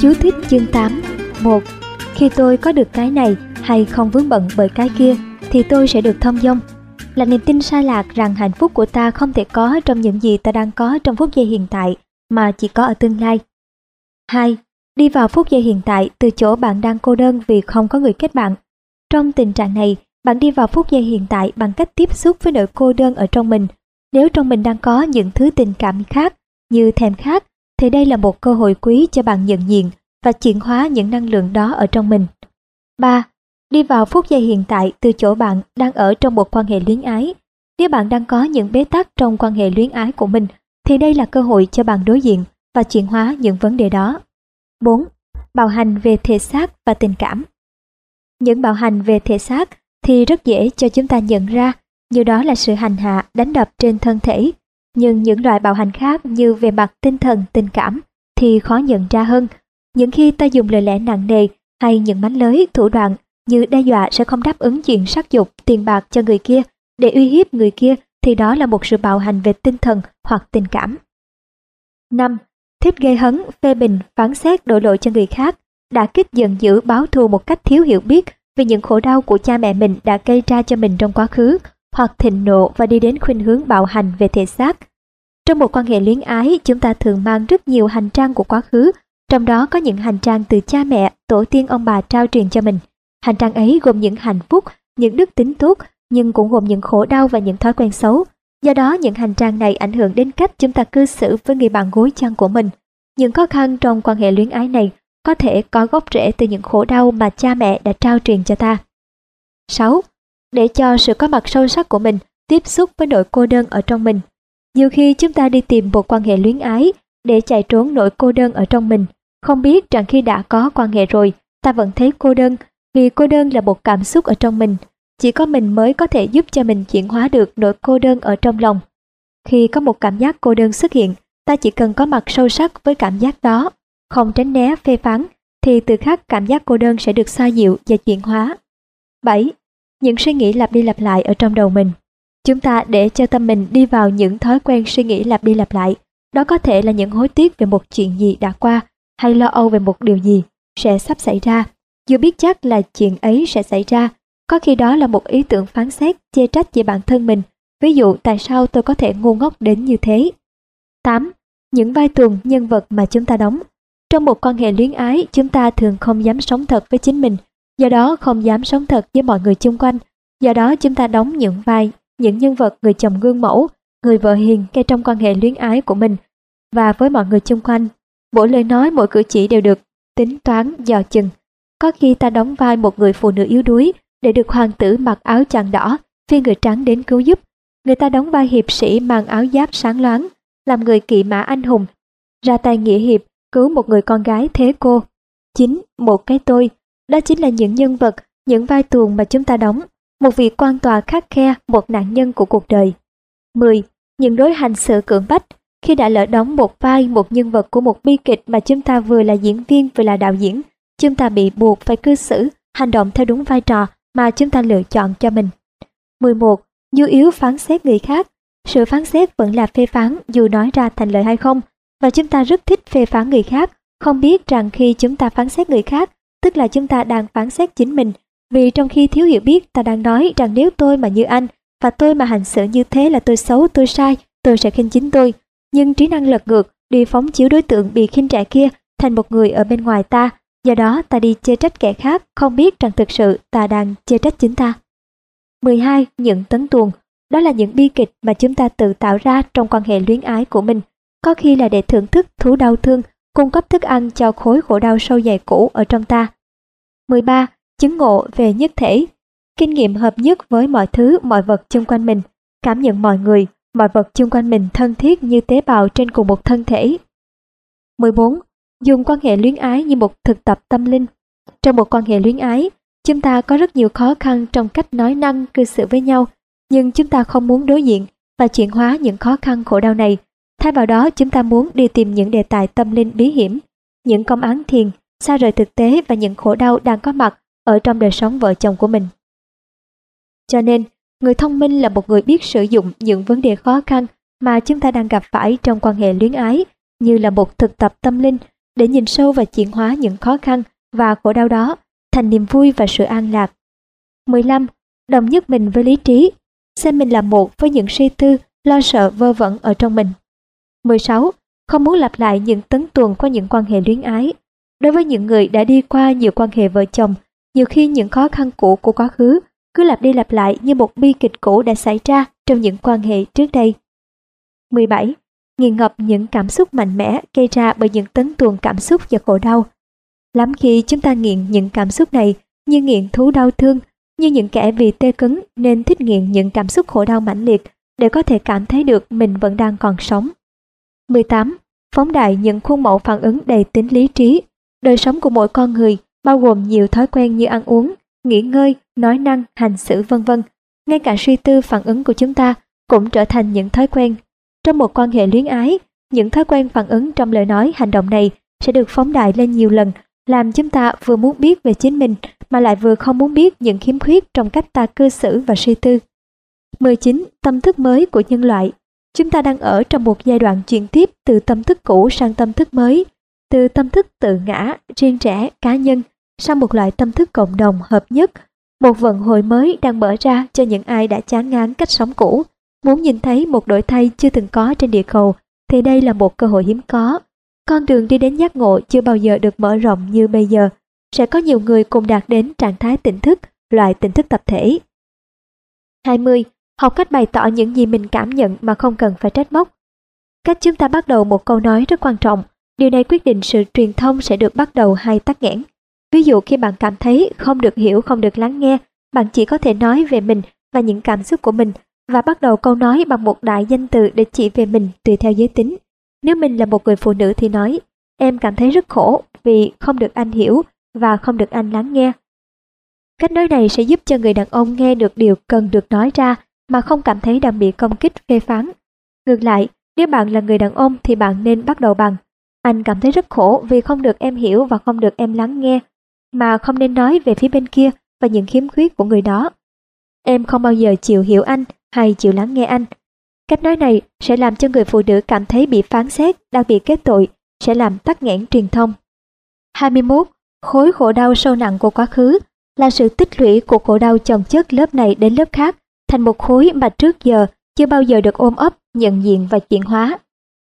Chú thích chương 8. 1. Khi tôi có được cái này hay không vướng bận bởi cái kia thì tôi sẽ được thông dong. Là niềm tin sai lạc rằng hạnh phúc của ta không thể có trong những gì ta đang có trong phút giây hiện tại mà chỉ có ở tương lai. 2. Đi vào phút giây hiện tại từ chỗ bạn đang cô đơn vì không có người kết bạn. Trong tình trạng này, bạn đi vào phút giây hiện tại bằng cách tiếp xúc với nỗi cô đơn ở trong mình. Nếu trong mình đang có những thứ tình cảm khác như thèm khát, thì đây là một cơ hội quý cho bạn nhận diện và chuyển hóa những năng lượng đó ở trong mình. 3. Đi vào phút giây hiện tại từ chỗ bạn đang ở trong một quan hệ luyến ái. Nếu bạn đang có những bế tắc trong quan hệ luyến ái của mình, thì đây là cơ hội cho bạn đối diện và chuyển hóa những vấn đề đó. 4. Bạo hành về thể xác và tình cảm. Những bạo hành về thể xác thì rất dễ cho chúng ta nhận ra, như đó là sự hành hạ, đánh đập trên thân thể. Nhưng những loại bạo hành khác như về mặt tinh thần, tình cảm thì khó nhận ra hơn. Những khi ta dùng lời lẽ nặng nề hay những mánh lới, thủ đoạn như đe dọa sẽ không đáp ứng chuyện sắc dục, tiền bạc cho người kia để uy hiếp người kia, thì đó là một sự bạo hành về tinh thần hoặc tình cảm. 5. Thích gây hấn, phê bình, phán xét, đổ lỗi cho người khác, đả kích, giận dữ, báo thù một cách thiếu hiểu biết về những khổ đau của cha mẹ mình đã gây ra cho mình trong quá khứ, hoặc thịnh nộ và đi đến khuynh hướng bạo hành về thể xác. Trong một quan hệ luyến ái, chúng ta thường mang rất nhiều hành trang của quá khứ, trong đó có những hành trang từ cha mẹ, tổ tiên ông bà trao truyền cho mình. Hành trang ấy gồm những hạnh phúc, những đức tính tốt, nhưng cũng gồm những khổ đau và những thói quen xấu. Do đó, những hành trang này ảnh hưởng đến cách chúng ta cư xử với người bạn gối chăn của mình. Những khó khăn trong quan hệ luyến ái này có thể có gốc rễ từ những khổ đau mà cha mẹ đã trao truyền cho ta. 6. Để cho sự có mặt sâu sắc của mình tiếp xúc với nỗi cô đơn ở trong mình. Nhiều khi chúng ta đi tìm một quan hệ luyến ái để chạy trốn nỗi cô đơn ở trong mình, không biết rằng khi đã có quan hệ rồi, ta vẫn thấy cô đơn, vì cô đơn là một cảm xúc ở trong mình. Chỉ có mình mới có thể giúp cho mình chuyển hóa được nỗi cô đơn ở trong lòng. Khi có một cảm giác cô đơn xuất hiện, ta chỉ cần có mặt sâu sắc với cảm giác đó, không tránh né phê phán, thì từ khắc cảm giác cô đơn sẽ được xoa dịu và chuyển hóa. 7. Những suy nghĩ lặp đi lặp lại ở trong đầu mình. Chúng ta để cho tâm mình đi vào những thói quen suy nghĩ lặp đi lặp lại. Đó có thể là những hối tiếc về một chuyện gì đã qua, hay lo âu về một điều gì sẽ sắp xảy ra. Dù biết chắc là chuyện ấy sẽ xảy ra, có khi đó là một ý tưởng phán xét, chê trách về bản thân mình. Ví dụ, tại sao tôi có thể ngu ngốc đến như thế? 8. Những vai tuồng, nhân vật mà chúng ta đóng. Trong một quan hệ luyến ái, chúng ta thường không dám sống thật với chính mình, do đó không dám sống thật với mọi người xung quanh. Do đó chúng ta đóng những vai, những nhân vật người chồng gương mẫu, người vợ hiền ngay trong quan hệ luyến ái của mình và với mọi người xung quanh. Mỗi lời nói, mỗi cử chỉ đều được tính toán, dò chừng. Có khi ta đóng vai một người phụ nữ yếu đuối để được hoàng tử mặc áo choàng đỏ, phi người trắng đến cứu giúp. Người ta đóng vai hiệp sĩ mang áo giáp sáng loáng, làm người kỵ mã anh hùng, ra tay nghĩa hiệp, cứu một người con gái thế cô. 9. Một cái tôi. Đó chính là những nhân vật, những vai tuồng mà chúng ta đóng. Một vị quan tòa khắt khe, một nạn nhân của cuộc đời. 10. Những đối hành xử cưỡng bách. Khi đã lỡ đóng một vai, một nhân vật của một bi kịch mà chúng ta vừa là diễn viên vừa là đạo diễn, chúng ta bị buộc phải cư xử, hành động theo đúng vai trò mà chúng ta lựa chọn cho mình. 11. Nhu yếu phán xét người khác. Sự phán xét vẫn là phê phán dù nói ra thành lời hay không, và chúng ta rất thích phê phán người khác, không biết rằng khi chúng ta phán xét người khác, tức là chúng ta đang phán xét chính mình. Vì trong khi thiếu hiểu biết, ta đang nói rằng nếu tôi mà như anh, và tôi mà hành xử như thế là tôi xấu, tôi sai, tôi sẽ khinh chính tôi. Nhưng trí năng lật ngược, đi phóng chiếu đối tượng bị khinh rẻ kia thành một người ở bên ngoài ta, do đó ta đi chê trách kẻ khác, không biết rằng thực sự ta đang chê trách chính ta. 12. Những tấn tuồng. Đó là những bi kịch mà chúng ta tự tạo ra trong quan hệ luyến ái của mình, có khi là để thưởng thức thú đau thương, cung cấp thức ăn cho khối khổ đau sâu dày cũ ở trong ta. 13. Chứng ngộ về nhất thể. Kinh nghiệm hợp nhất với mọi thứ, mọi vật xung quanh mình, cảm nhận mọi người, mọi vật xung quanh mình thân thiết như tế bào trên cùng một thân thể. 14. Dùng quan hệ luyến ái như một thực tập tâm linh. Trong một quan hệ luyến ái, chúng ta có rất nhiều khó khăn trong cách nói năng, cư xử với nhau, nhưng chúng ta không muốn đối diện và chuyển hóa những khó khăn khổ đau này. Thay vào đó, chúng ta muốn đi tìm những đề tài tâm linh bí hiểm, những công án thiền, xa rời thực tế và những khổ đau đang có mặt ở trong đời sống vợ chồng của mình. Cho nên, người thông minh là một người biết sử dụng những vấn đề khó khăn mà chúng ta đang gặp phải trong quan hệ luyến ái như là một thực tập tâm linh để nhìn sâu và chuyển hóa những khó khăn và khổ đau đó thành niềm vui và sự an lạc. 15. Đồng nhất mình với lý trí, xem mình là một với những suy tư, lo sợ vơ vẩn ở trong mình. 16. Không muốn lặp lại những tấn tuần qua những quan hệ luyến ái. Đối với những người đã đi qua nhiều quan hệ vợ chồng, nhiều khi những khó khăn cũ của quá khứ cứ lặp đi lặp lại như một bi kịch cũ đã xảy ra trong những quan hệ trước đây. 17. Nghiền ngập những cảm xúc mạnh mẽ gây ra bởi những tấn tuồng cảm xúc và khổ đau. Lắm khi chúng ta nghiện những cảm xúc này như nghiện thú đau thương, như những kẻ vì tê cứng nên thích nghiện những cảm xúc khổ đau mãnh liệt để có thể cảm thấy được mình vẫn đang còn sống. 18. Phóng đại những khuôn mẫu phản ứng đầy tính lý trí. Đời sống của mỗi con người bao gồm nhiều thói quen như ăn uống, nghỉ ngơi, nói năng, hành xử v.v. Ngay cả suy tư phản ứng của chúng ta cũng trở thành những thói quen. Trong một quan hệ luyến ái, những thói quen phản ứng trong lời nói, hành động này sẽ được phóng đại lên nhiều lần, làm chúng ta vừa muốn biết về chính mình mà lại vừa không muốn biết những khiếm khuyết trong cách ta cư xử và suy tư. 19. Tâm thức mới của nhân loại. Chúng ta đang ở trong một giai đoạn chuyển tiếp từ tâm thức cũ sang tâm thức mới, từ tâm thức tự ngã, riêng rẽ, cá nhân, sang một loại tâm thức cộng đồng hợp nhất. Một vận hội mới đang mở ra cho những ai đã chán ngán cách sống cũ. Muốn nhìn thấy một đổi thay chưa từng có trên địa cầu thì đây là một cơ hội hiếm có. Con đường đi đến giác ngộ chưa bao giờ được mở rộng như bây giờ. Sẽ có nhiều người cùng đạt đến trạng thái tỉnh thức, loại tỉnh thức tập thể. 20. Học cách bày tỏ những gì mình cảm nhận mà không cần phải trách móc. Cách chúng ta bắt đầu một câu nói rất quan trọng. Điều này quyết định sự truyền thông sẽ được bắt đầu hay tắc nghẽn. Ví dụ khi bạn cảm thấy không được hiểu, không được lắng nghe, bạn chỉ có thể nói về mình và những cảm xúc của mình và bắt đầu câu nói bằng một đại danh từ để chỉ về mình tùy theo giới tính. Nếu mình là một người phụ nữ thì nói, em cảm thấy rất khổ vì không được anh hiểu và không được anh lắng nghe. Cách nói này sẽ giúp cho người đàn ông nghe được điều cần được nói ra mà không cảm thấy đang bị công kích phê phán. Ngược lại, nếu bạn là người đàn ông thì bạn nên bắt đầu bằng anh cảm thấy rất khổ vì không được em hiểu và không được em lắng nghe, mà không nên nói về phía bên kia và những khiếm khuyết của người đó. Em không bao giờ chịu hiểu anh hay chịu lắng nghe anh. Cách nói này sẽ làm cho người phụ nữ cảm thấy bị phán xét, đang bị kết tội, sẽ làm tắc nghẽn truyền thông. 21. Khối khổ đau sâu nặng của quá khứ là sự tích lũy của khổ đau chồng chất lớp này đến lớp khác thành một khối mà trước giờ chưa bao giờ được ôm ấp, nhận diện và chuyển hóa.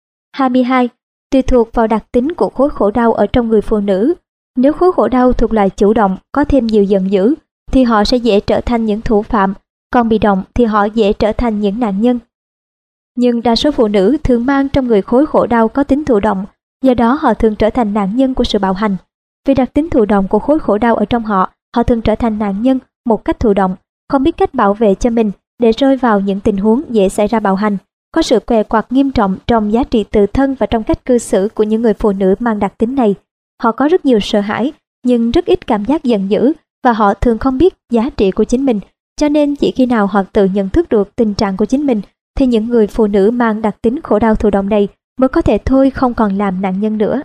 22. Tùy thuộc vào đặc tính của khối khổ đau ở trong người phụ nữ. Nếu khối khổ đau thuộc loại chủ động, có thêm nhiều giận dữ, thì họ sẽ dễ trở thành những thủ phạm, còn bị động thì họ dễ trở thành những nạn nhân. Nhưng đa số phụ nữ thường mang trong người khối khổ đau có tính thụ động, do đó họ thường trở thành nạn nhân của sự bạo hành. Vì đặc tính thụ động của khối khổ đau ở trong họ, họ thường trở thành nạn nhân một cách thụ động, không biết cách bảo vệ cho mình để rơi vào những tình huống dễ xảy ra bạo hành. Có sự què quặt nghiêm trọng trong giá trị tự thân và trong cách cư xử của những người phụ nữ mang đặc tính này. Họ có rất nhiều sợ hãi, nhưng rất ít cảm giác giận dữ và họ thường không biết giá trị của chính mình. Cho nên chỉ khi nào họ tự nhận thức được tình trạng của chính mình thì những người phụ nữ mang đặc tính khổ đau thụ động này mới có thể thôi không còn làm nạn nhân nữa.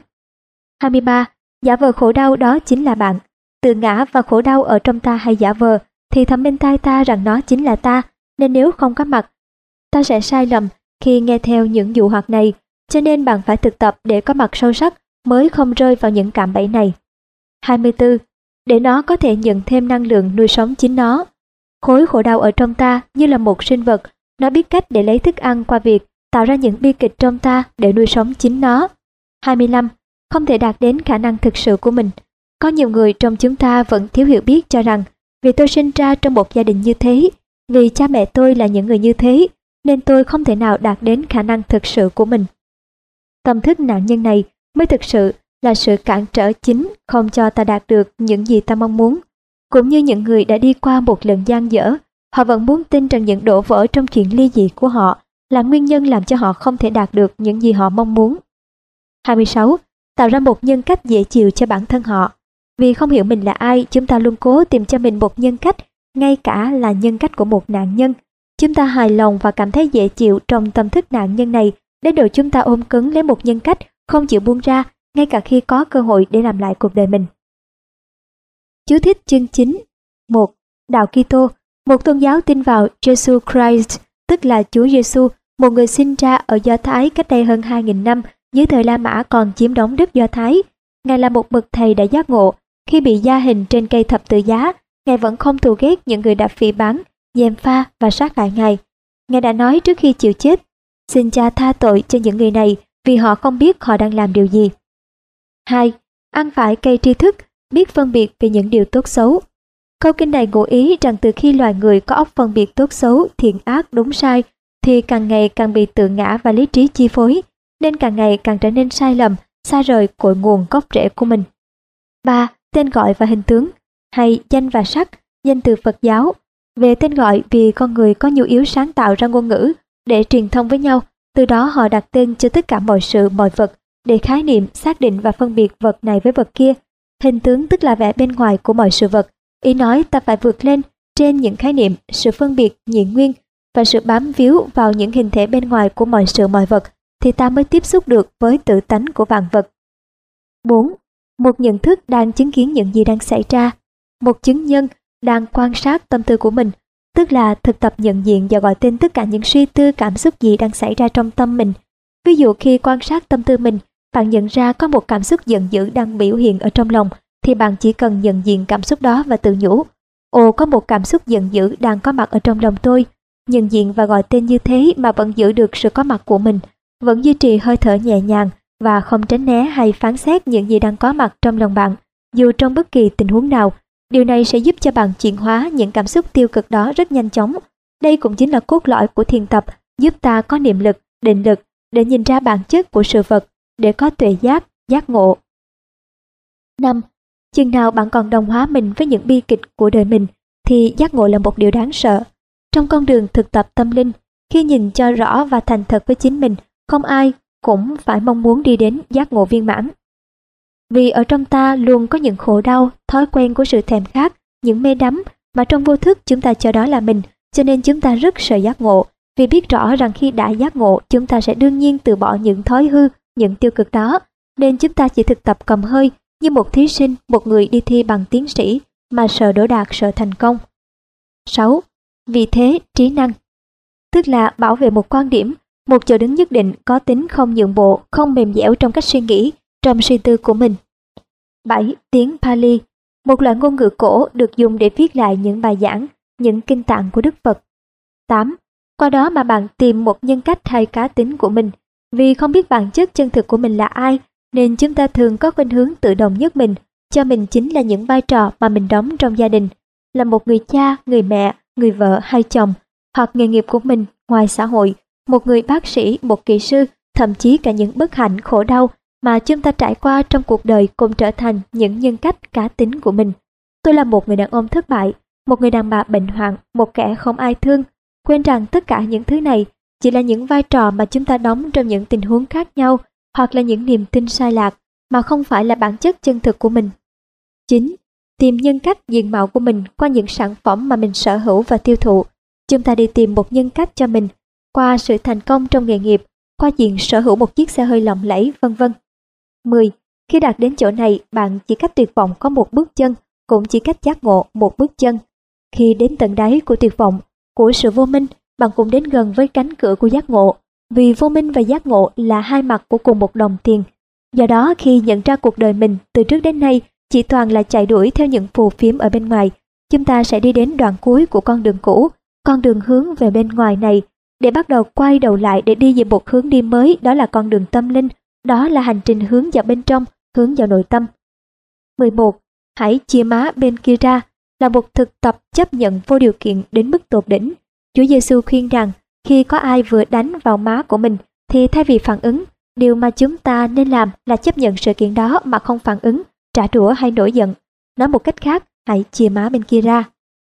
23. Giả vờ khổ đau đó chính là bạn. Tự ngã và khổ đau ở trong ta hay giả vờ thì thầm bên tai ta rằng nó chính là ta, nên nếu không có mặt, ta sẽ sai lầm khi nghe theo những dụ hoặc này, cho nên bạn phải thực tập để có mặt sâu sắc mới không rơi vào những cạm bẫy này. 24. Để nó có thể nhận thêm năng lượng nuôi sống chính nó. Khối khổ đau ở trong ta như là một sinh vật, nó biết cách để lấy thức ăn qua việc tạo ra những bi kịch trong ta để nuôi sống chính nó. 25. Không thể đạt đến khả năng thực sự của mình. Có nhiều người trong chúng ta vẫn thiếu hiểu biết cho rằng vì tôi sinh ra trong một gia đình như thế, vì cha mẹ tôi là những người như thế, nên tôi không thể nào đạt đến khả năng thực sự của mình. Tâm thức nạn nhân này mới thực sự là sự cản trở chính không cho ta đạt được những gì ta mong muốn. Cũng như những người đã đi qua một lần dang dở, họ vẫn muốn tin rằng những đổ vỡ trong chuyện ly dị của họ là nguyên nhân làm cho họ không thể đạt được những gì họ mong muốn. 26. Tạo ra một nhân cách dễ chịu cho bản thân họ. Vì không hiểu mình là ai, chúng ta luôn cố tìm cho mình một nhân cách, ngay cả là nhân cách của một nạn nhân. Chúng ta hài lòng và cảm thấy dễ chịu trong tâm thức nạn nhân này, đến độ chúng ta ôm cứng lấy một nhân cách, không chịu buông ra, ngay cả khi có cơ hội để làm lại cuộc đời mình. Chú thích chương 9. 1. Đạo Kitô, một tôn giáo tin vào Jesus Christ, tức là Chúa Giêsu, một người sinh ra ở Do Thái cách đây hơn 2.000 năm, dưới thời La Mã còn chiếm đóng đất Do Thái. Ngài là một bậc thầy đã giác ngộ. Khi bị gia hình trên cây thập tự giá, Ngài vẫn không thù ghét những người đã phỉ báng, gièm pha và sát hại Ngài. Ngài đã nói trước khi chịu chết, xin Cha tha tội cho những người này vì họ không biết họ đang làm điều gì. 2. Ăn phải cây tri thức, biết phân biệt về những điều tốt xấu. Câu kinh này ngụ ý rằng từ khi loài người có óc phân biệt tốt xấu, thiện ác, đúng sai, thì càng ngày càng bị tự ngã và lý trí chi phối, nên càng ngày càng trở nên sai lầm, xa rời cội nguồn gốc rễ của mình. 3. Tên gọi và hình tướng, hay danh và sắc, danh từ Phật giáo. Về tên gọi, vì con người có nhu yếu sáng tạo ra ngôn ngữ để truyền thông với nhau, từ đó họ đặt tên cho tất cả mọi sự, mọi vật, để khái niệm, xác định và phân biệt vật này với vật kia. Hình tướng tức là vẻ bên ngoài của mọi sự vật. Ý nói ta phải vượt lên trên những khái niệm, sự phân biệt nhị nguyên và sự bám víu vào những hình thể bên ngoài của mọi sự, mọi vật, thì ta mới tiếp xúc được với tự tánh của vạn vật. 4. Một nhận thức đang chứng kiến những gì đang xảy ra. Một chứng nhân đang quan sát tâm tư của mình, tức là thực tập nhận diện và gọi tên tất cả những suy tư cảm xúc gì đang xảy ra trong tâm mình. Ví dụ khi quan sát tâm tư mình, bạn nhận ra có một cảm xúc giận dữ đang biểu hiện ở trong lòng, thì bạn chỉ cần nhận diện cảm xúc đó và tự nhủ: ồ, có một cảm xúc giận dữ đang có mặt ở trong lòng tôi. Nhận diện và gọi tên như thế mà vẫn giữ được sự có mặt của mình, vẫn duy trì hơi thở nhẹ nhàng và không tránh né hay phán xét những gì đang có mặt trong lòng bạn, dù trong bất kỳ tình huống nào. Điều này sẽ giúp cho bạn chuyển hóa những cảm xúc tiêu cực đó rất nhanh chóng. Đây cũng chính là cốt lõi của thiền tập, giúp ta có niệm lực, định lực để nhìn ra bản chất của sự vật, để có tuệ giác, giác ngộ. 5. Chừng nào bạn còn đồng hóa mình với những bi kịch của đời mình, thì giác ngộ là một điều đáng sợ. Trong con đường thực tập tâm linh, khi nhìn cho rõ và thành thật với chính mình, không ai cũng phải mong muốn đi đến giác ngộ viên mãn. Vì ở trong ta luôn có những khổ đau, thói quen của sự thèm khát, những mê đắm mà trong vô thức chúng ta cho đó là mình, cho nên chúng ta rất sợ giác ngộ, vì biết rõ rằng khi đã giác ngộ, chúng ta sẽ đương nhiên từ bỏ những thói hư, những tiêu cực đó, nên chúng ta chỉ thực tập cầm hơi như một thí sinh, một người đi thi bằng tiến sĩ mà sợ đỗ đạt, sợ thành công. 6. Vì thế, trí năng, tức là bảo vệ một quan điểm, một chỗ đứng nhất định, có tính không nhượng bộ, không mềm dẻo trong cách suy nghĩ, trong suy tư của mình. 7. Tiếng Pali, một loại ngôn ngữ cổ được dùng để viết lại những bài giảng, những kinh tạng của Đức Phật. 8. Qua đó mà bạn tìm một nhân cách hay cá tính của mình. Vì không biết bản chất chân thực của mình là ai, nên chúng ta thường có khuynh hướng tự đồng nhất mình, cho mình chính là những vai trò mà mình đóng trong gia đình, là một người cha, người mẹ, người vợ hay chồng, hoặc nghề nghiệp của mình ngoài xã hội, một người bác sĩ, một kỹ sư, thậm chí cả những bất hạnh khổ đau mà chúng ta trải qua trong cuộc đời cũng trở thành những nhân cách cá tính của mình. Tôi là một người đàn ông thất bại, một người đàn bà bệnh hoạn, một kẻ không ai thương. Quên rằng tất cả những thứ này chỉ là những vai trò mà chúng ta đóng trong những tình huống khác nhau, hoặc là những niềm tin sai lạc, mà không phải là bản chất chân thực của mình. 9. Tìm nhân cách diện mạo của mình qua những sản phẩm mà mình sở hữu và tiêu thụ. Chúng ta đi tìm một nhân cách cho mình qua sự thành công trong nghề nghiệp, qua chuyện sở hữu một chiếc xe hơi lộng lẫy, vân vân. 10. Khi đạt đến chỗ này, bạn chỉ cách tuyệt vọng có một bước chân, cũng chỉ cách giác ngộ một bước chân. Khi đến tận đáy của tuyệt vọng, của sự vô minh, bạn cũng đến gần với cánh cửa của giác ngộ, vì vô minh và giác ngộ là hai mặt của cùng một đồng tiền. Do đó, khi nhận ra cuộc đời mình từ trước đến nay chỉ toàn là chạy đuổi theo những phù phiếm ở bên ngoài, chúng ta sẽ đi đến đoạn cuối của con đường cũ, con đường hướng về bên ngoài này, để bắt đầu quay đầu lại để đi về một hướng đi mới, đó là con đường tâm linh, đó là hành trình hướng vào bên trong, hướng vào nội tâm. 11. Hãy chia má bên kia ra, là một thực tập chấp nhận vô điều kiện đến mức tột đỉnh. Chúa Giêsu khuyên rằng khi có ai vừa đánh vào má của mình, thì thay vì phản ứng, điều mà chúng ta nên làm là chấp nhận sự kiện đó mà không phản ứng, trả đũa hay nổi giận. Nói một cách khác, hãy chia má bên kia ra.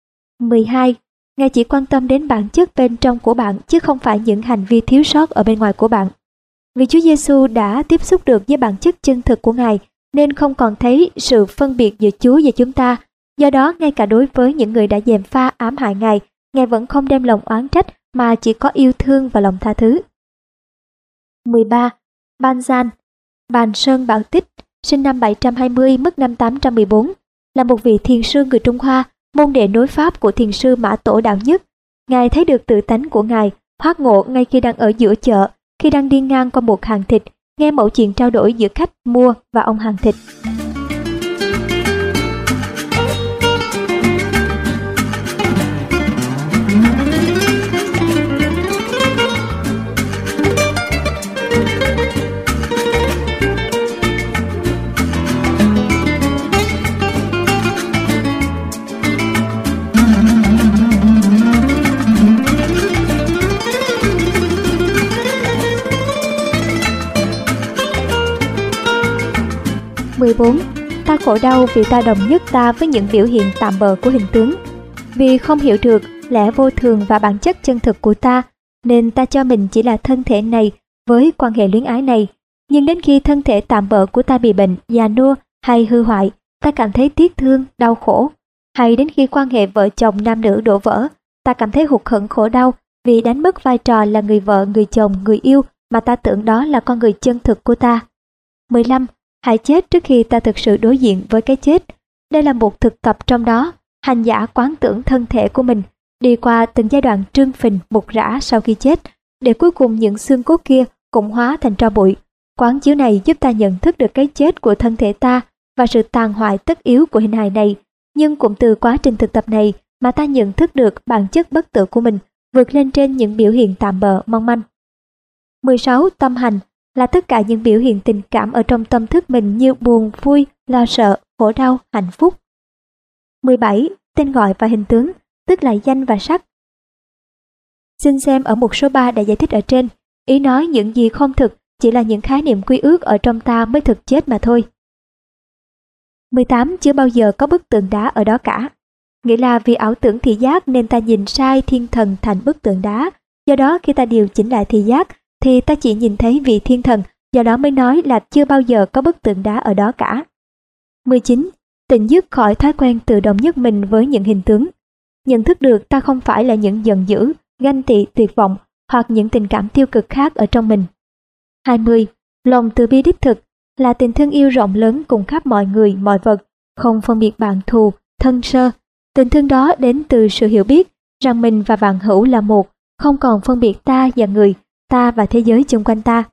12. Ngài chỉ quan tâm đến bản chất bên trong của bạn, chứ không phải những hành vi thiếu sót ở bên ngoài của bạn. Vì Chúa Giêsu đã tiếp xúc được với bản chất chân thực của Ngài, nên không còn thấy sự phân biệt giữa Chúa và chúng ta. Do đó, ngay cả đối với những người đã gièm pha ám hại Ngài, Ngài vẫn không đem lòng oán trách mà chỉ có yêu thương và lòng tha thứ. 13. Banzan, Bàn Sơn Bảo Tích, sinh năm 720, mất năm 814, là một vị thiền sư người Trung Hoa, môn đệ nối Pháp của thiền sư Mã Tổ Đạo Nhất. Ngài thấy được tự tánh của Ngài, thoát ngộ ngay khi đang ở giữa chợ, khi đang đi ngang qua một hàng thịt, nghe mẩu chuyện trao đổi giữa khách mua và ông hàng thịt. Ta khổ đau vì ta đồng nhất ta với những biểu hiện tạm bợ của hình tướng. Vì không hiểu được lẽ vô thường và bản chất chân thực của ta, nên ta cho mình chỉ là thân thể này với quan hệ luyến ái này. Nhưng đến khi thân thể tạm bợ của ta bị bệnh, già nua hay hư hoại, ta cảm thấy tiếc thương, đau khổ. Hay đến khi quan hệ vợ chồng nam nữ đổ vỡ, ta cảm thấy hụt hẫng khổ đau vì đánh mất vai trò là người vợ, người chồng, người yêu mà ta tưởng đó là con người chân thực của ta. 15. Hãy chết trước khi ta thực sự đối diện với cái chết. Đây là một thực tập trong đó, hành giả quán tưởng thân thể của mình, đi qua từng giai đoạn trương phình, mục rã sau khi chết, để cuối cùng những xương cốt kia cũng hóa thành tro bụi. Quán chiếu này giúp ta nhận thức được cái chết của thân thể ta và sự tàn hoại tất yếu của hình hài này, nhưng cũng từ quá trình thực tập này mà ta nhận thức được bản chất bất tử của mình, vượt lên trên những biểu hiện tạm bợ mong manh. 16. Tâm hành là tất cả những biểu hiện tình cảm ở trong tâm thức mình như buồn, vui, lo sợ, khổ đau, hạnh phúc. 17. Tên gọi và hình tướng, tức là danh và sắc. Xin xem ở mục số 3 đã giải thích ở trên. Ý nói những gì không thực chỉ là những khái niệm quy ước ở trong ta mới thực chết mà thôi. 18. Chưa bao giờ có bức tượng đá ở đó cả. Nghĩa là vì ảo tưởng thị giác nên ta nhìn sai thiên thần thành bức tượng đá. Do đó khi ta điều chỉnh lại thị giác thì ta chỉ nhìn thấy vị thiên thần, do đó mới nói là chưa bao giờ có bức tượng đá ở đó cả. 19. Tỉnh dứt khỏi thói quen tự đồng nhất mình với những hình tướng. Nhận thức được ta không phải là những giận dữ, ganh tị, tuyệt vọng hoặc những tình cảm tiêu cực khác ở trong mình. 20. Lòng từ bi đích thực là tình thương yêu rộng lớn cùng khắp mọi người, mọi vật, không phân biệt bạn thù, thân sơ. Tình thương đó đến từ sự hiểu biết rằng mình và vạn hữu là một, không còn phân biệt ta và người, ta và thế giới xung quanh ta.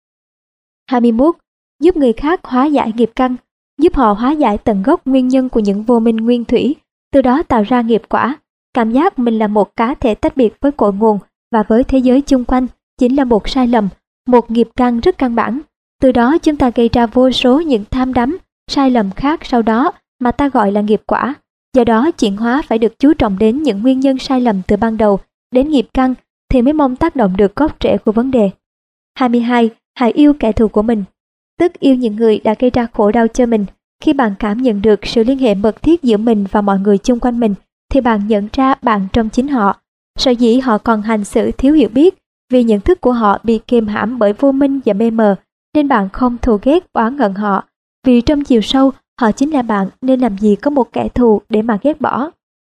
21. Giúp người khác hóa giải nghiệp căn, giúp họ hóa giải tận gốc nguyên nhân của những vô minh nguyên thủy, từ đó tạo ra nghiệp quả. Cảm giác mình là một cá thể tách biệt với cội nguồn và với thế giới xung quanh chính là một sai lầm, một nghiệp căn rất căn bản. Từ đó chúng ta gây ra vô số những tham đắm, sai lầm khác sau đó mà ta gọi là nghiệp quả. Do đó chuyển hóa phải được chú trọng đến những nguyên nhân sai lầm từ ban đầu đến nghiệp căn thì mới mong tác động được gốc rễ của vấn đề. 22. Hãy yêu kẻ thù của mình, tức yêu những người đã gây ra khổ đau cho mình. Khi bạn cảm nhận được sự liên hệ mật thiết giữa mình và mọi người xung quanh mình, thì bạn nhận ra bạn trong chính họ. Sở dĩ họ còn hành xử thiếu hiểu biết, vì nhận thức của họ bị kiềm hãm bởi vô minh và mê mờ, nên bạn không thù ghét oán hận họ. Vì trong chiều sâu, họ chính là bạn, nên làm gì có một kẻ thù để mà ghét bỏ.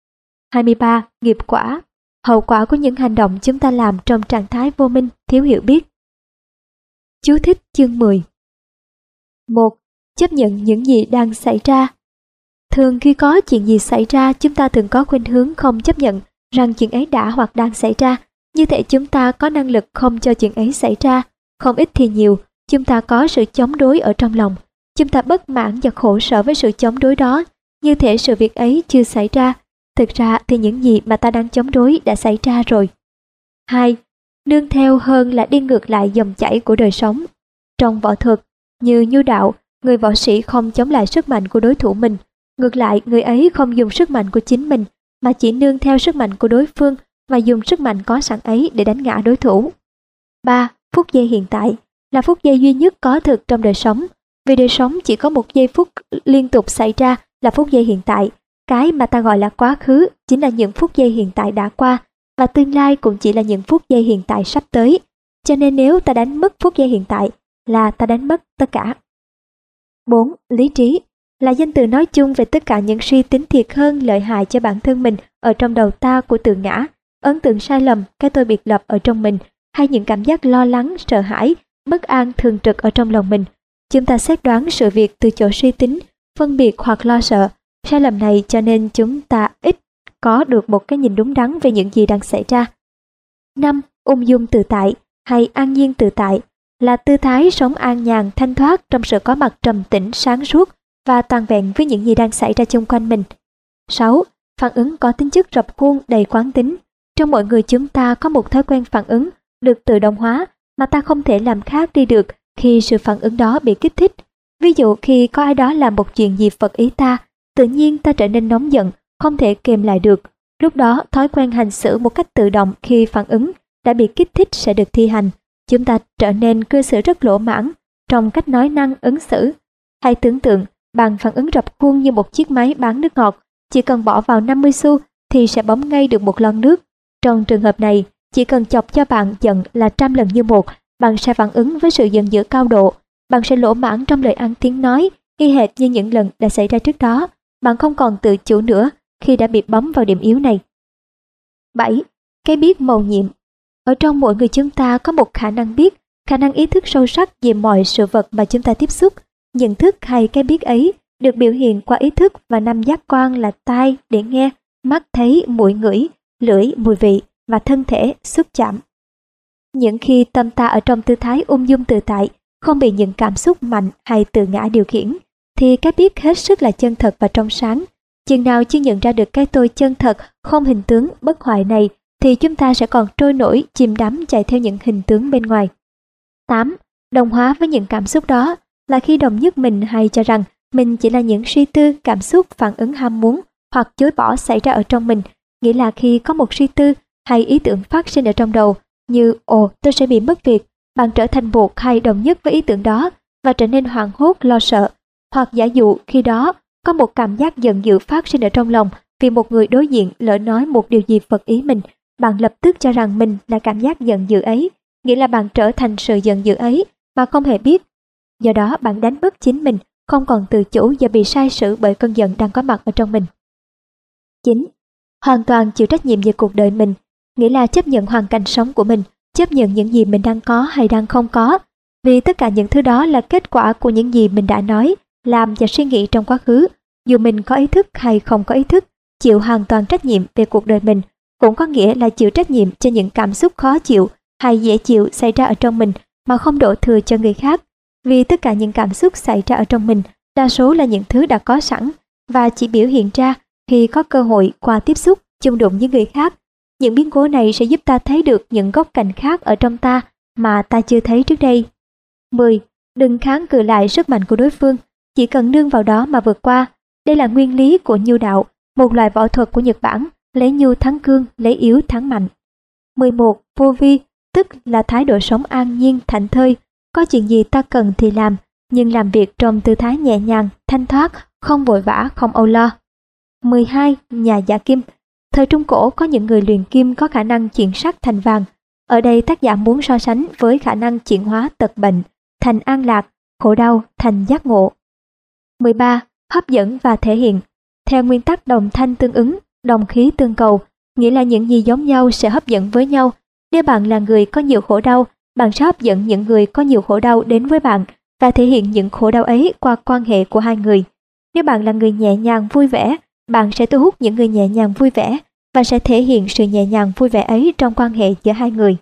23. Nghiệp quả, hậu quả của những hành động chúng ta làm trong trạng thái vô minh, thiếu hiểu biết. Chú thích chương 10. 1. Chấp nhận những gì đang xảy ra. Thường khi có chuyện gì xảy ra, chúng ta thường có khuynh hướng không chấp nhận rằng chuyện ấy đã hoặc đang xảy ra. Như thể chúng ta có năng lực không cho chuyện ấy xảy ra. Không ít thì nhiều, chúng ta có sự chống đối ở trong lòng. Chúng ta bất mãn và khổ sở với sự chống đối đó, như thể sự việc ấy chưa xảy ra. Thực ra thì những gì mà ta đang chống đối đã xảy ra rồi. 2. Nương theo hơn là đi ngược lại dòng chảy của đời sống. Trong võ thuật, như nhu đạo, người võ sĩ không chống lại sức mạnh của đối thủ mình. Ngược lại, người ấy không dùng sức mạnh của chính mình, mà chỉ nương theo sức mạnh của đối phương và dùng sức mạnh có sẵn ấy để đánh ngã đối thủ. 3. Phút giây hiện tại là phút giây duy nhất có thực trong đời sống. Vì đời sống chỉ có một giây phút liên tục xảy ra là phút giây hiện tại. Cái mà ta gọi là quá khứ chính là những phút giây hiện tại đã qua, và tương lai cũng chỉ là những phút giây hiện tại sắp tới. Cho nên nếu ta đánh mất phút giây hiện tại là ta đánh mất tất cả. 4. Lý trí là danh từ nói chung về tất cả những suy tính thiệt hơn lợi hại cho bản thân mình ở trong đầu ta của tự ngã, ấn tượng sai lầm, cái tôi biệt lập ở trong mình, hay những cảm giác lo lắng, sợ hãi, bất an thường trực ở trong lòng mình. Chúng ta xét đoán sự việc từ chỗ suy tính, phân biệt hoặc lo sợ. Sai lầm này cho nên chúng ta ít có được một cái nhìn đúng đắn về những gì đang xảy ra. 5. Ung dung tự tại hay an nhiên tự tại là tư thái sống an nhàn thanh thoát trong sự có mặt trầm tĩnh sáng suốt và toàn vẹn với những gì đang xảy ra xung quanh mình. 6. Phản ứng có tính chất rập khuôn đầy quán tính. Trong mỗi người chúng ta có một thói quen phản ứng được tự động hóa mà ta không thể làm khác đi được khi sự phản ứng đó bị kích thích. Ví dụ khi có ai đó làm một chuyện gì phật ý ta, tự nhiên ta trở nên nóng giận, không thể kềm lại được. Lúc đó thói quen hành xử một cách tự động khi phản ứng đã bị kích thích sẽ được thi hành. Chúng ta trở nên cư xử rất lỗ mãng trong cách nói năng ứng xử. Hãy tưởng tượng bạn phản ứng rập khuôn như một chiếc máy bán nước ngọt, chỉ cần bỏ vào 50 xu thì sẽ bấm ngay được một lon nước. Trong trường hợp này, chỉ cần chọc cho bạn giận là 100 lần như một, bạn sẽ phản ứng với sự giận dữ cao độ. Bạn sẽ lỗ mãng trong lời ăn tiếng nói, y hệt như những lần đã xảy ra trước đó. Bạn không còn tự chủ nữa khi đã bị bấm vào điểm yếu này. 7. Cái biết mầu nhiệm. Ở trong mỗi người chúng ta có một khả năng biết, khả năng ý thức sâu sắc về mọi sự vật mà chúng ta tiếp xúc. Nhận thức hay cái biết ấy được biểu hiện qua ý thức và 5 giác quan là tai để nghe, mắt thấy, mũi ngửi, lưỡi mùi vị và thân thể xúc chạm. Những khi tâm ta ở trong tư thái ung dung tự tại, không bị những cảm xúc mạnh hay tự ngã điều khiển, thì cái biết hết sức là chân thật và trong sáng. Chừng nào chưa nhận ra được cái tôi chân thật, không hình tướng, bất hoại này, thì chúng ta sẽ còn trôi nổi, chìm đắm chạy theo những hình tướng bên ngoài. 8. Đồng hóa với những cảm xúc đó là khi đồng nhất mình hay cho rằng mình chỉ là những suy tư, cảm xúc, phản ứng ham muốn hoặc chối bỏ xảy ra ở trong mình. Nghĩa là khi có một suy tư hay ý tưởng phát sinh ở trong đầu như ồ tôi sẽ bị mất việc, bạn trở thành buộc hay đồng nhất với ý tưởng đó và trở nên hoảng hốt lo sợ. Hoặc giả dụ khi đó có một cảm giác giận dữ phát sinh ở trong lòng vì một người đối diện lỡ nói một điều gì phật ý mình, bạn lập tức cho rằng mình là cảm giác giận dữ ấy, nghĩa là bạn trở thành sự giận dữ ấy mà không hề biết. Do đó bạn đánh mất chính mình, không còn tự chủ và bị sai sử bởi cơn giận đang có mặt ở trong mình. 9. Hoàn toàn chịu trách nhiệm về cuộc đời mình, nghĩa là chấp nhận hoàn cảnh sống của mình, chấp nhận những gì mình đang có hay đang không có, vì tất cả những thứ đó là kết quả của những gì mình đã nói, làm và suy nghĩ trong quá khứ. Dù mình có ý thức hay không có ý thức, chịu hoàn toàn trách nhiệm về cuộc đời mình cũng có nghĩa là chịu trách nhiệm cho những cảm xúc khó chịu hay dễ chịu xảy ra ở trong mình mà không đổ thừa cho người khác. Vì tất cả những cảm xúc xảy ra ở trong mình đa số là những thứ đã có sẵn và chỉ biểu hiện ra khi có cơ hội qua tiếp xúc, chung đụng với người khác. Những biến cố này sẽ giúp ta thấy được những góc cạnh khác ở trong ta mà ta chưa thấy trước đây. 10. Đừng kháng cự lại sức mạnh của đối phương, chỉ cần nương vào đó mà vượt qua. Đây là nguyên lý của nhu đạo, một loại võ thuật của Nhật Bản, lấy nhu thắng cương, lấy yếu thắng mạnh. 11. Vô vi, tức là thái độ sống an nhiên, thảnh thơi. Có chuyện gì ta cần thì làm, nhưng làm việc trong tư thái nhẹ nhàng, thanh thoát, không vội vã, không âu lo. 12. Nhà giả kim. Thời Trung Cổ có những người luyện kim có khả năng chuyển sắt thành vàng. Ở đây tác giả muốn so sánh với khả năng chuyển hóa tật bệnh thành an lạc, khổ đau thành giác ngộ. 13. Hấp dẫn và thể hiện. Theo nguyên tắc đồng thanh tương ứng, đồng khí tương cầu, nghĩa là những gì giống nhau sẽ hấp dẫn với nhau. Nếu bạn là người có nhiều khổ đau, bạn sẽ hấp dẫn những người có nhiều khổ đau đến với bạn và thể hiện những khổ đau ấy qua quan hệ của hai người. Nếu bạn là người nhẹ nhàng vui vẻ, bạn sẽ thu hút những người nhẹ nhàng vui vẻ và sẽ thể hiện sự nhẹ nhàng vui vẻ ấy trong quan hệ giữa hai người.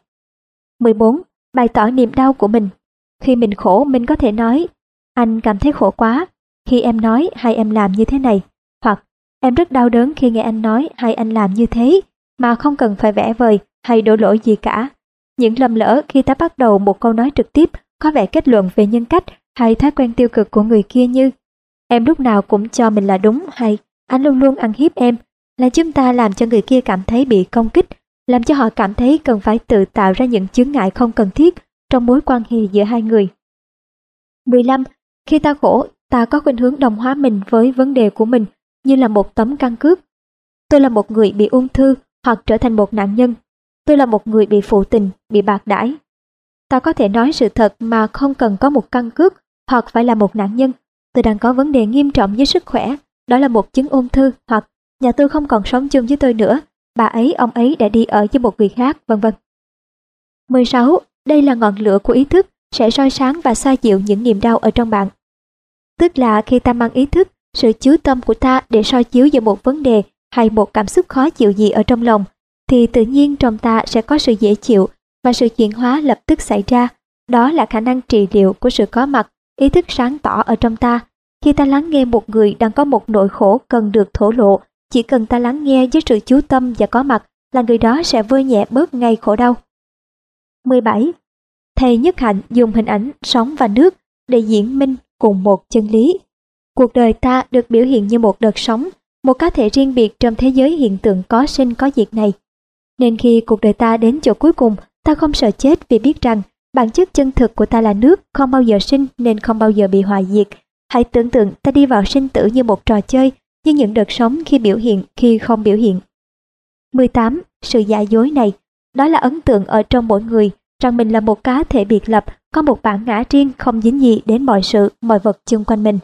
14. Bày tỏ niềm đau của mình. Khi mình khổ, mình có thể nói, anh cảm thấy khổ quá khi em nói hay em làm như thế này, hoặc em rất đau đớn khi nghe anh nói hay anh làm như thế, mà không cần phải vẽ vời hay đổ lỗi gì cả. Những lầm lỡ khi ta bắt đầu một câu nói trực tiếp có vẻ kết luận về nhân cách hay thói quen tiêu cực của người kia như em lúc nào cũng cho mình là đúng hay anh luôn luôn ăn hiếp em, là chúng ta làm cho người kia cảm thấy bị công kích, làm cho họ cảm thấy cần phải tự tạo ra những chướng ngại không cần thiết trong mối quan hệ giữa hai người. 15. Khi ta khổ, ta có khuynh hướng đồng hóa mình với vấn đề của mình như là một tấm căn cước. Tôi là một người bị ung thư hoặc trở thành một nạn nhân. Tôi là một người bị phụ tình, bị bạc đãi. Ta có thể nói sự thật mà không cần có một căn cước hoặc phải là một nạn nhân. Tôi đang có vấn đề nghiêm trọng với sức khỏe, đó là một chứng ung thư, hoặc nhà tôi không còn sống chung với tôi nữa, bà ấy, ông ấy đã đi ở với một người khác, vân vân. 16. Đây là ngọn lửa của ý thức sẽ soi sáng và xoa dịu những niềm đau ở trong bạn. Tức là khi ta mang ý thức, sự chú tâm của ta để soi chiếu về một vấn đề hay một cảm xúc khó chịu gì ở trong lòng, thì tự nhiên trong ta sẽ có sự dễ chịu và sự chuyển hóa lập tức xảy ra. Đó là khả năng trị liệu của sự có mặt, ý thức sáng tỏ ở trong ta. Khi ta lắng nghe một người đang có một nỗi khổ cần được thổ lộ, chỉ cần ta lắng nghe với sự chú tâm và có mặt là người đó sẽ vơi nhẹ bớt ngay khổ đau. 17. Thầy Nhất Hạnh dùng hình ảnh sóng và nước để diễn minh cùng một chân lý. Cuộc đời ta được biểu hiện như một đợt sóng, một cá thể riêng biệt trong thế giới hiện tượng có sinh có diệt này. Nên khi cuộc đời ta đến chỗ cuối cùng, ta không sợ chết vì biết rằng bản chất chân thực của ta là nước, không bao giờ sinh nên không bao giờ bị hoại diệt. Hãy tưởng tượng ta đi vào sinh tử như một trò chơi, như những đợt sóng khi biểu hiện, khi không biểu hiện. 18. Sự giả dối này, đó là ấn tượng ở trong mỗi người, rằng mình là một cá thể biệt lập, có một bản ngã riêng không dính gì đến mọi sự, mọi vật xung quanh mình.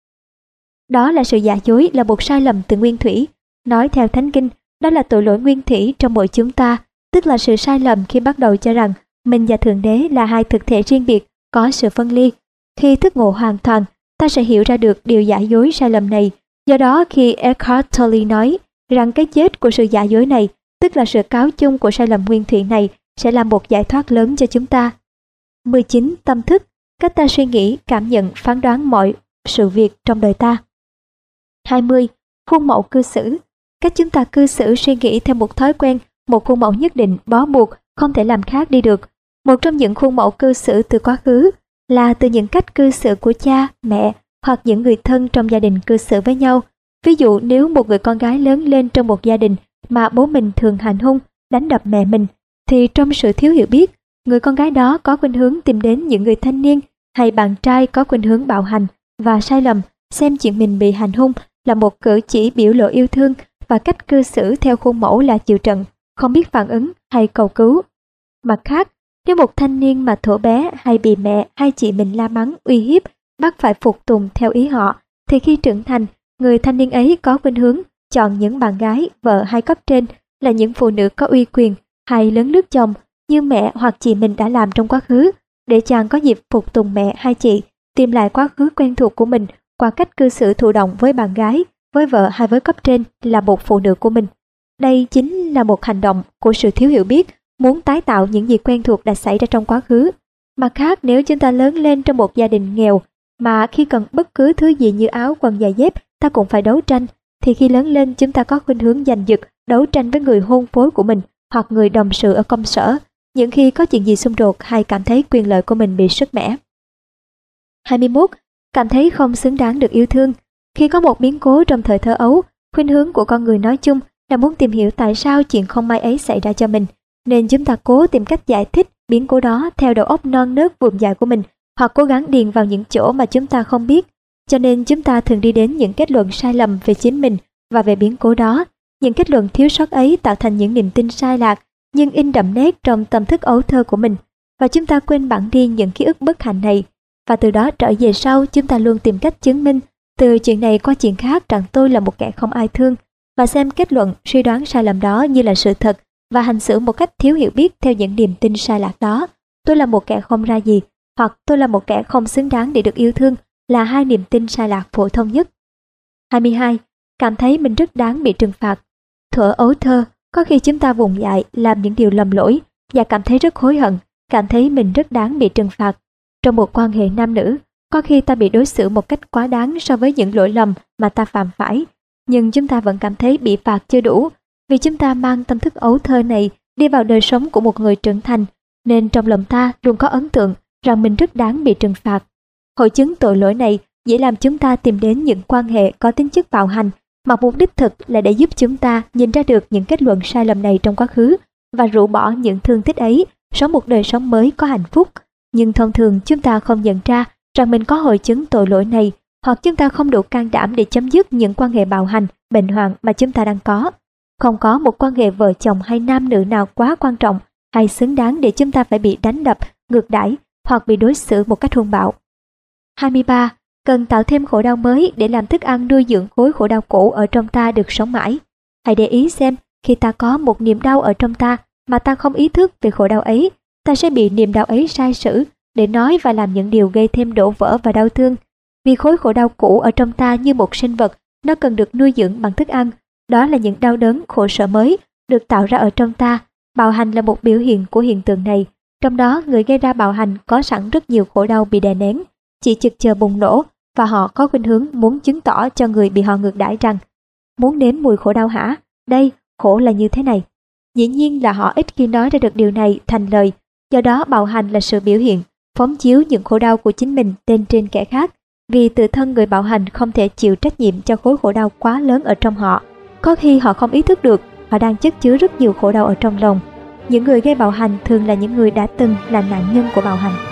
Đó là sự giả dối, là một sai lầm từ nguyên thủy. Nói theo Thánh Kinh, đó là tội lỗi nguyên thủy trong mỗi chúng ta, tức là sự sai lầm khi bắt đầu cho rằng mình và Thượng Đế là hai thực thể riêng biệt, có sự phân ly. Khi thức ngộ hoàn toàn, ta sẽ hiểu ra được điều giả dối sai lầm này. Do đó khi Eckhart Tolle nói rằng cái chết của sự giả dối này, tức là sự cáo chung của sai lầm nguyên thủy này, sẽ là một giải thoát lớn cho chúng ta. 19. Tâm thức, cách ta suy nghĩ, cảm nhận, phán đoán mọi sự việc trong đời ta. 20. Khuôn mẫu cư xử, cách chúng ta cư xử suy nghĩ theo một thói quen, một khuôn mẫu nhất định, bó buộc, không thể làm khác đi được. Một trong những khuôn mẫu cư xử từ quá khứ là từ những cách cư xử của cha, mẹ hoặc những người thân trong gia đình cư xử với nhau. Ví dụ nếu một người con gái lớn lên trong một gia đình mà bố mình thường hành hung, đánh đập mẹ mình, thì trong sự thiếu hiểu biết, người con gái đó có khuynh hướng tìm đến những người thanh niên hay bạn trai có khuynh hướng bạo hành và sai lầm, xem chuyện mình bị hành hung là một cử chỉ biểu lộ yêu thương và cách cư xử theo khuôn mẫu là chịu trận, không biết phản ứng hay cầu cứu. Mặt khác, nếu một thanh niên mà thuở bé hay bị mẹ hay chị mình la mắng, uy hiếp, bắt phải phục tùng theo ý họ, thì khi trưởng thành, người thanh niên ấy có khuynh hướng chọn những bạn gái, vợ hay cấp trên là những phụ nữ có uy quyền hay lớn lướt chồng như mẹ hoặc chị mình đã làm trong quá khứ, để chàng có dịp phục tùng mẹ hay chị, tìm lại quá khứ quen thuộc của mình qua cách cư xử thụ động với bạn gái, với vợ hay với cấp trên là một phụ nữ của mình. Đây chính là một hành động của sự thiếu hiểu biết, muốn tái tạo những gì quen thuộc đã xảy ra trong quá khứ. Mặt khác, nếu chúng ta lớn lên trong một gia đình nghèo mà khi cần bất cứ thứ gì như áo, quần, giày dép, ta cũng phải đấu tranh, thì khi lớn lên chúng ta có khuynh hướng giành giật, đấu tranh với người hôn phối của mình hoặc người đồng sự ở công sở, những khi có chuyện gì xung đột hay cảm thấy quyền lợi của mình bị sứt mẻ. 21. Cảm thấy không xứng đáng được yêu thương. Khi có một biến cố trong thời thơ ấu, khuynh hướng của con người nói chung là muốn tìm hiểu tại sao chuyện không may ấy xảy ra cho mình, nên chúng ta cố tìm cách giải thích biến cố đó theo đầu óc non nớt vụn dại của mình, hoặc cố gắng điền vào những chỗ mà chúng ta không biết. Cho nên chúng ta thường đi đến những kết luận sai lầm về chính mình và về biến cố đó. Những kết luận thiếu sót ấy tạo thành những niềm tin sai lạc, nhưng in đậm nét trong tâm thức ấu thơ của mình, và chúng ta quên bẵng đi những ký ức bất hạnh này. Và từ đó trở về sau, chúng ta luôn tìm cách chứng minh từ chuyện này qua chuyện khác rằng tôi là một kẻ không ai thương, và xem kết luận, suy đoán sai lầm đó như là sự thật, và hành xử một cách thiếu hiểu biết theo những niềm tin sai lạc đó. Tôi là một kẻ không ra gì, hoặc tôi là một kẻ không xứng đáng để được yêu thương, là hai niềm tin sai lạc phổ thông nhất. 22. Cảm thấy mình rất đáng bị trừng phạt. Thuở ấu thơ, có khi chúng ta vùng dại làm những điều lầm lỗi và cảm thấy rất hối hận, cảm thấy mình rất đáng bị trừng phạt. Trong một quan hệ nam nữ, có khi ta bị đối xử một cách quá đáng so với những lỗi lầm mà ta phạm phải, nhưng chúng ta vẫn cảm thấy bị phạt chưa đủ, vì chúng ta mang tâm thức ấu thơ này đi vào đời sống của một người trưởng thành, nên trong lòng ta luôn có ấn tượng rằng mình rất đáng bị trừng phạt. Hội chứng tội lỗi này dễ làm chúng ta tìm đến những quan hệ có tính chất bạo hành, mà mục đích thực là để giúp chúng ta nhìn ra được những kết luận sai lầm này trong quá khứ và rũ bỏ những thương tích ấy, sống một đời sống mới có hạnh phúc. Nhưng thông thường chúng ta không nhận ra rằng mình có hội chứng tội lỗi này, hoặc chúng ta không đủ can đảm để chấm dứt những quan hệ bạo hành, bệnh hoạn mà chúng ta đang có. Không có một quan hệ vợ chồng hay nam nữ nào quá quan trọng hay xứng đáng để chúng ta phải bị đánh đập, ngược đãi hoặc bị đối xử một cách hung bạo. 23. Cần tạo thêm khổ đau mới để làm thức ăn nuôi dưỡng khối khổ đau cũ ở trong ta được sống mãi. Hãy để ý xem, khi ta có một niềm đau ở trong ta mà ta không ý thức về khổ đau ấy, ta sẽ bị niềm đau ấy sai sử để nói và làm những điều gây thêm đổ vỡ và đau thương. Vì khối khổ đau cũ ở trong ta như một sinh vật, nó cần được nuôi dưỡng bằng thức ăn. Đó là những đau đớn, khổ sở mới được tạo ra ở trong ta. Bạo hành là một biểu hiện của hiện tượng này. Trong đó, người gây ra bạo hành có sẵn rất nhiều khổ đau bị đè nén, chỉ chực chờ bùng nổ, và họ có khuynh hướng muốn chứng tỏ cho người bị họ ngược đãi rằng muốn nếm mùi khổ đau hả? Đây, khổ là như thế này. Dĩ nhiên là họ ít khi nói ra được điều này thành lời, do đó bạo hành là sự biểu hiện, phóng chiếu những khổ đau của chính mình lên trên kẻ khác, vì tự thân người bạo hành không thể chịu trách nhiệm cho khối khổ đau quá lớn ở trong họ. Có khi họ không ý thức được, họ đang chất chứa rất nhiều khổ đau ở trong lòng. Những người gây bạo hành thường là những người đã từng là nạn nhân của bạo hành.